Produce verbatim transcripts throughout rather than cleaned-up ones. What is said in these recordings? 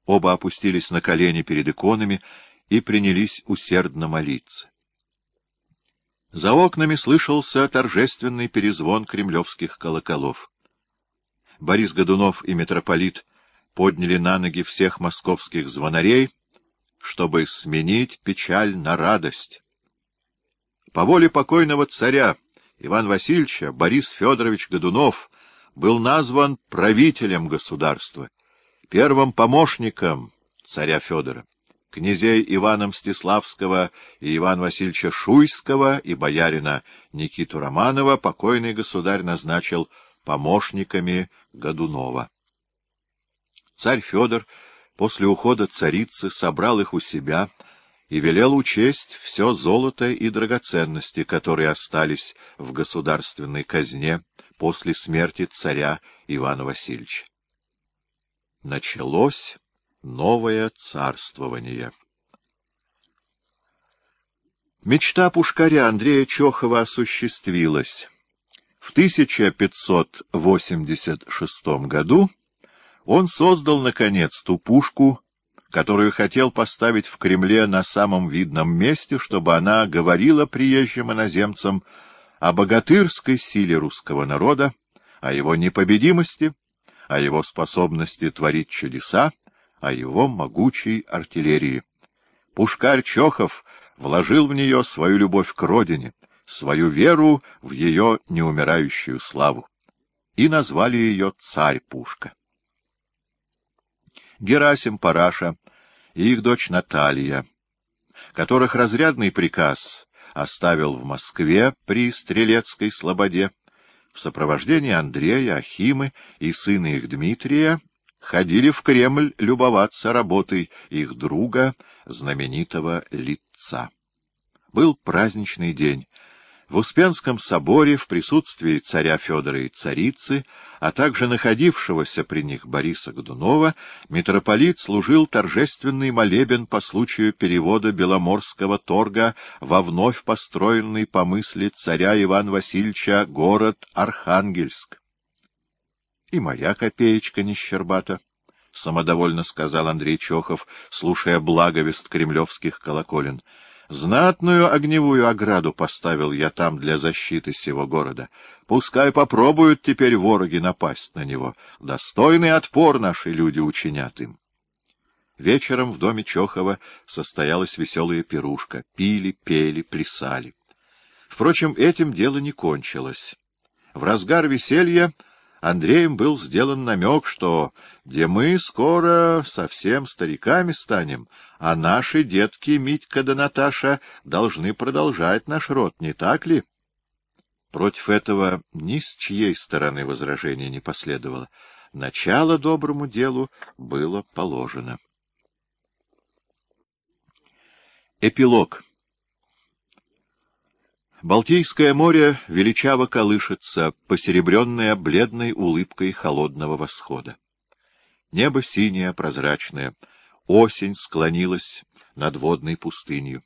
Оба опустились на колени перед иконами и принялись усердно молиться. За окнами слышался торжественный перезвон кремлевских колоколов. Борис Годунов и митрополит подняли на ноги всех московских звонарей, чтобы сменить печаль на радость. По воле покойного царя Ивана Васильевича Борис Федорович Годунов был назван правителем государства, первым помощником царя Федора. Князей Ивана Мстиславского и Ивана Васильевича Шуйского и боярина Никиту Романова покойный государь назначил помощниками Годунова. Царь Федор после ухода царицы собрал их у себя и велел учесть все золото и драгоценности, которые остались в государственной казне после смерти царя Ивана Васильевича. Началось новое царствование. Мечта пушкаря Андрея Чохова осуществилась. В тысяча пятьсот восемьдесят шестом году он создал, наконец, ту пушку, которую хотел поставить в Кремле на самом видном месте, чтобы она говорила приезжим иноземцам о богатырской силе русского народа, о его непобедимости, о его способности творить чудеса, о его могучей артиллерии. Пушкарь Чохов вложил в нее свою любовь к родине, свою веру в ее неумирающую славу, и назвали ее «Царь-пушка». Герасим Параша и их дочь Наталья, которых разрядный приказ оставил в Москве при Стрелецкой слободе, в сопровождении Андрея, Ахимы и сына их Дмитрия, ходили в Кремль любоваться работой их друга, знаменитого Литца. Был праздничный день. В Успенском соборе в присутствии царя Федора и царицы, а также находившегося при них Бориса Годунова, митрополит служил торжественный молебен по случаю перевода Беломорского торга во вновь построенный по мысли царя Ивана Васильевича город Архангельск. — И моя копеечка не щербата, — самодовольно сказал Андрей Чохов, слушая благовест кремлевских колоколен. Знатную огневую ограду поставил я там для защиты сего города. Пускай попробуют теперь вороги напасть на него. Достойный отпор наши люди учинят им. Вечером в доме Чохова состоялась веселая пирушка. Пили, пели, плясали. Впрочем, этим дело не кончилось. В разгар веселья Андреем был сделан намек, что где мы скоро совсем стариками станем, а наши детки Митька да Наташа должны продолжать наш род, не так ли? Против этого ни с чьей стороны возражения не последовало. Начало доброму делу было положено. Эпилог. Балтийское море величаво колышется, посеребренное бледной улыбкой холодного восхода. Небо синее, прозрачное, осень склонилась над водной пустынью.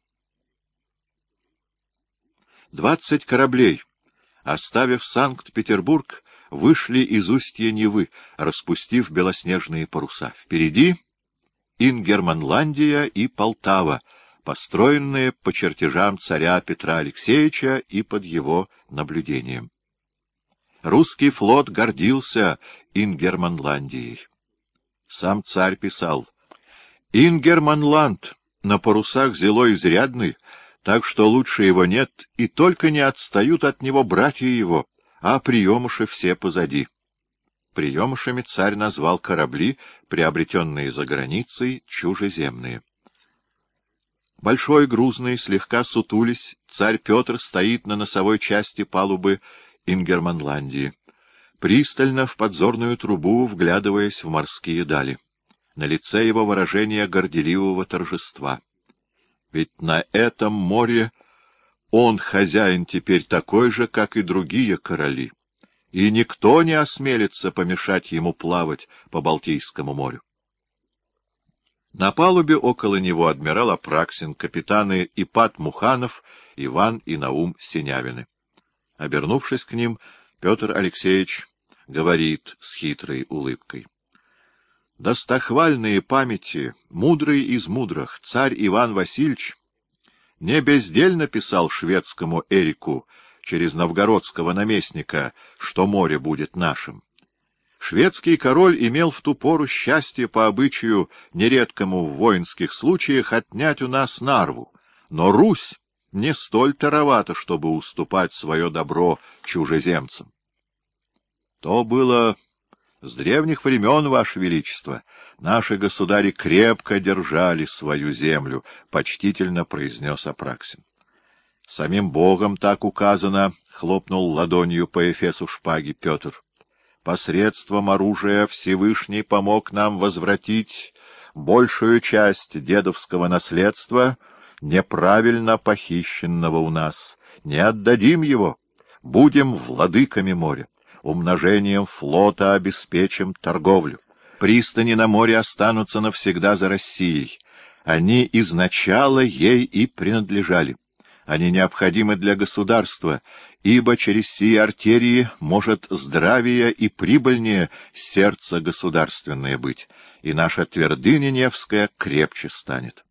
Двадцать кораблей, оставив Санкт-Петербург, вышли из устья Невы, распустив белоснежные паруса. Впереди Ингерманландия и Полтава, построенные по чертежам царя Петра Алексеевича и под его наблюдением. Русский флот гордился Ингерманландией. Сам царь писал: «Ингерманланд на парусах зело изрядный, так что лучше его нет, и только не отстают от него братья его, а приемыши все позади». Приемышами царь назвал корабли, приобретенные за границей, чужеземные. Большой, грузный, слегка сутулись, царь Петр стоит на носовой части палубы Ингерманландии, пристально в подзорную трубу вглядываясь в морские дали. На лице его выражение горделивого торжества. Ведь на этом море он хозяин теперь такой же, как и другие короли, и никто не осмелится помешать ему плавать по Балтийскому морю. На палубе около него адмирал Апраксин, капитаны Ипат Муханов, Иван и Наум Синявины. Обернувшись к ним, Петр Алексеевич говорит с хитрой улыбкой: достохвальные памяти, мудрый из мудрых, царь Иван Васильевич не бездельно писал шведскому Эрику через новгородского наместника, что море будет нашим. Шведский король имел в ту пору счастье по обычаю, нередкому в воинских случаях, отнять у нас Нарву, но Русь не столь таровата, чтобы уступать свое добро чужеземцам. То было с древних времен, Ваше Величество. Наши государи крепко держали свою землю, — почтительно произнес Апраксин. — Самим Богом так указано, — хлопнул ладонью по эфесу шпаги Петр. — Посредством оружия Всевышний помог нам возвратить большую часть дедовского наследства, неправильно похищенного у нас. Не отдадим его, будем владыками моря. Умножением флота обеспечим торговлю. Пристани на море останутся навсегда за Россией. Они изначало ей и принадлежали. Они необходимы для государства, ибо через сии артерии может здравие и прибыльнее сердце государственное быть, и наша твердыня Невская крепче станет.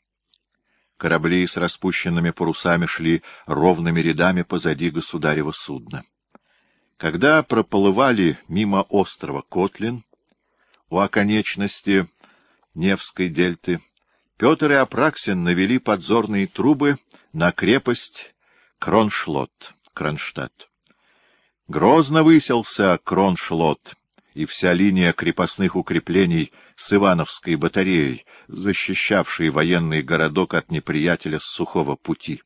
Корабли с распущенными парусами шли ровными рядами позади государева судна. Когда проплывали мимо острова Котлин, у оконечности Невской дельты, Петр и Апраксин навели подзорные трубы на крепость Кроншлот, Кронштадт. Грозно высился Кроншлот и вся линия крепостных укреплений с Ивановской батареей, защищавшей военный городок от неприятеля с сухого пути.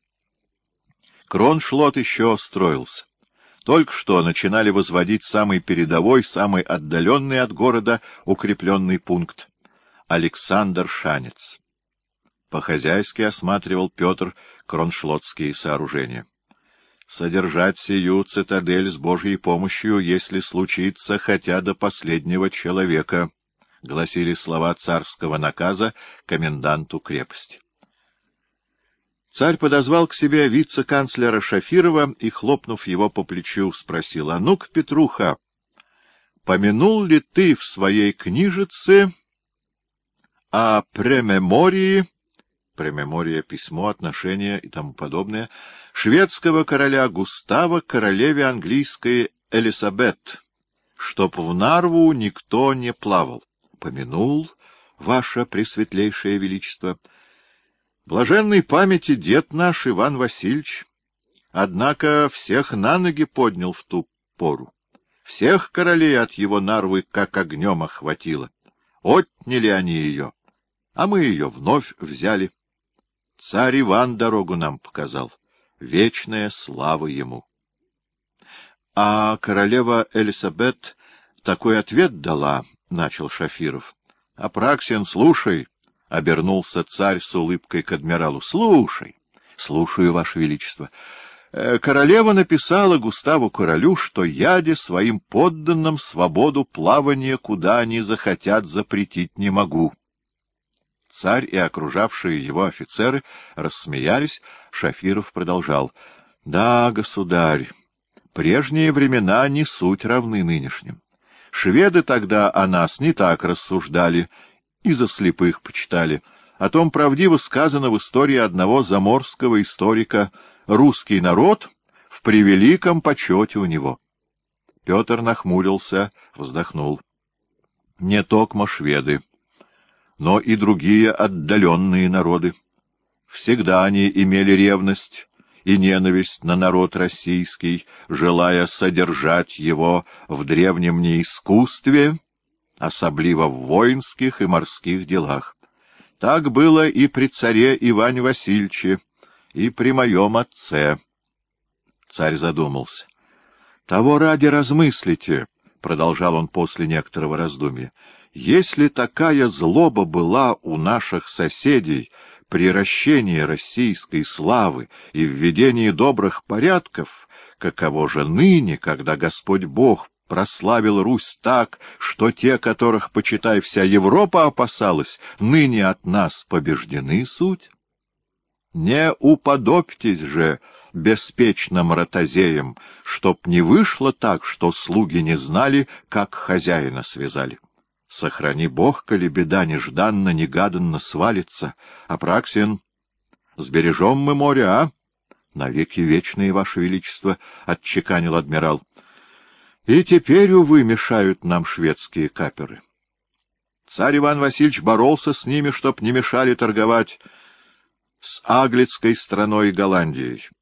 Кроншлот еще строился. Только что начинали возводить самый передовой, самый отдаленный от города укрепленный пункт — Александр-Шанец. По-хозяйски осматривал Петр кроншлотские сооружения. «Содержать сию цитадель с Божьей помощью, если случится, хотя до последнего человека», — гласили слова царского наказа коменданту крепости. Царь подозвал к себе вице-канцлера Шафирова и, хлопнув его по плечу, спросил: — А ну-ка, Петруха, помянул ли ты в своей книжице о премемории, премемория — письмо, отношения и тому подобное, шведского короля Густава к королеве английской Элисабет, чтоб в Нарву никто не плавал? — Помянул, ваше пресветлейшее величество. Блаженной памяти дед наш Иван Васильевич, однако, всех на ноги поднял в ту пору. Всех королей от его Нарвы как огнем охватило. Отняли они ее, а мы ее вновь взяли. Царь Иван дорогу нам показал. Вечная слава ему. А королева Элисабет такой ответ дала, — начал Шафиров. — Апраксин, слушай. — обернулся царь с улыбкой к адмиралу. — Слушай. — Слушаю, ваше величество. Королева написала Густаву королю, что яде своим подданным свободу плавания, куда они захотят, запретить не могу. Царь и окружавшие его офицеры рассмеялись. Шафиров продолжал. — Да, государь, прежние времена не суть равны нынешним. Шведы тогда о нас не так рассуждали и за слепых почитали. О том правдиво сказано в истории одного заморского историка: «Русский народ в превеликом почете у него». Петр нахмурился, вздохнул. Не токмо шведы, но и другие отдаленные народы. Всегда они имели ревность и ненависть на народ российский, желая содержать его в древнем неискусстве, особливо в воинских и морских делах. Так было и при царе Иване Васильевиче, и при моем отце. Царь задумался. — Того ради размыслите, — продолжал он после некоторого раздумья, — если такая злоба была у наших соседей при ращении российской славы и введении добрых порядков, каково же ныне, когда Господь Бог прославил Русь так, что те, которых, почитай, вся Европа опасалась, ныне от нас побеждены суть? Не уподобьтесь же беспечным ротозеям, чтоб не вышло так, что слуги не знали, как хозяина связали. Сохрани бог, коли беда нежданно-негаданно свалится. Апраксин, сбережем мы море, а? — Навеки вечные, Ваше Величество, — отчеканил адмирал. — И теперь, увы, мешают нам шведские каперы. Царь Иван Васильевич боролся с ними, чтоб не мешали торговать с Аглицкой страной и Голландией.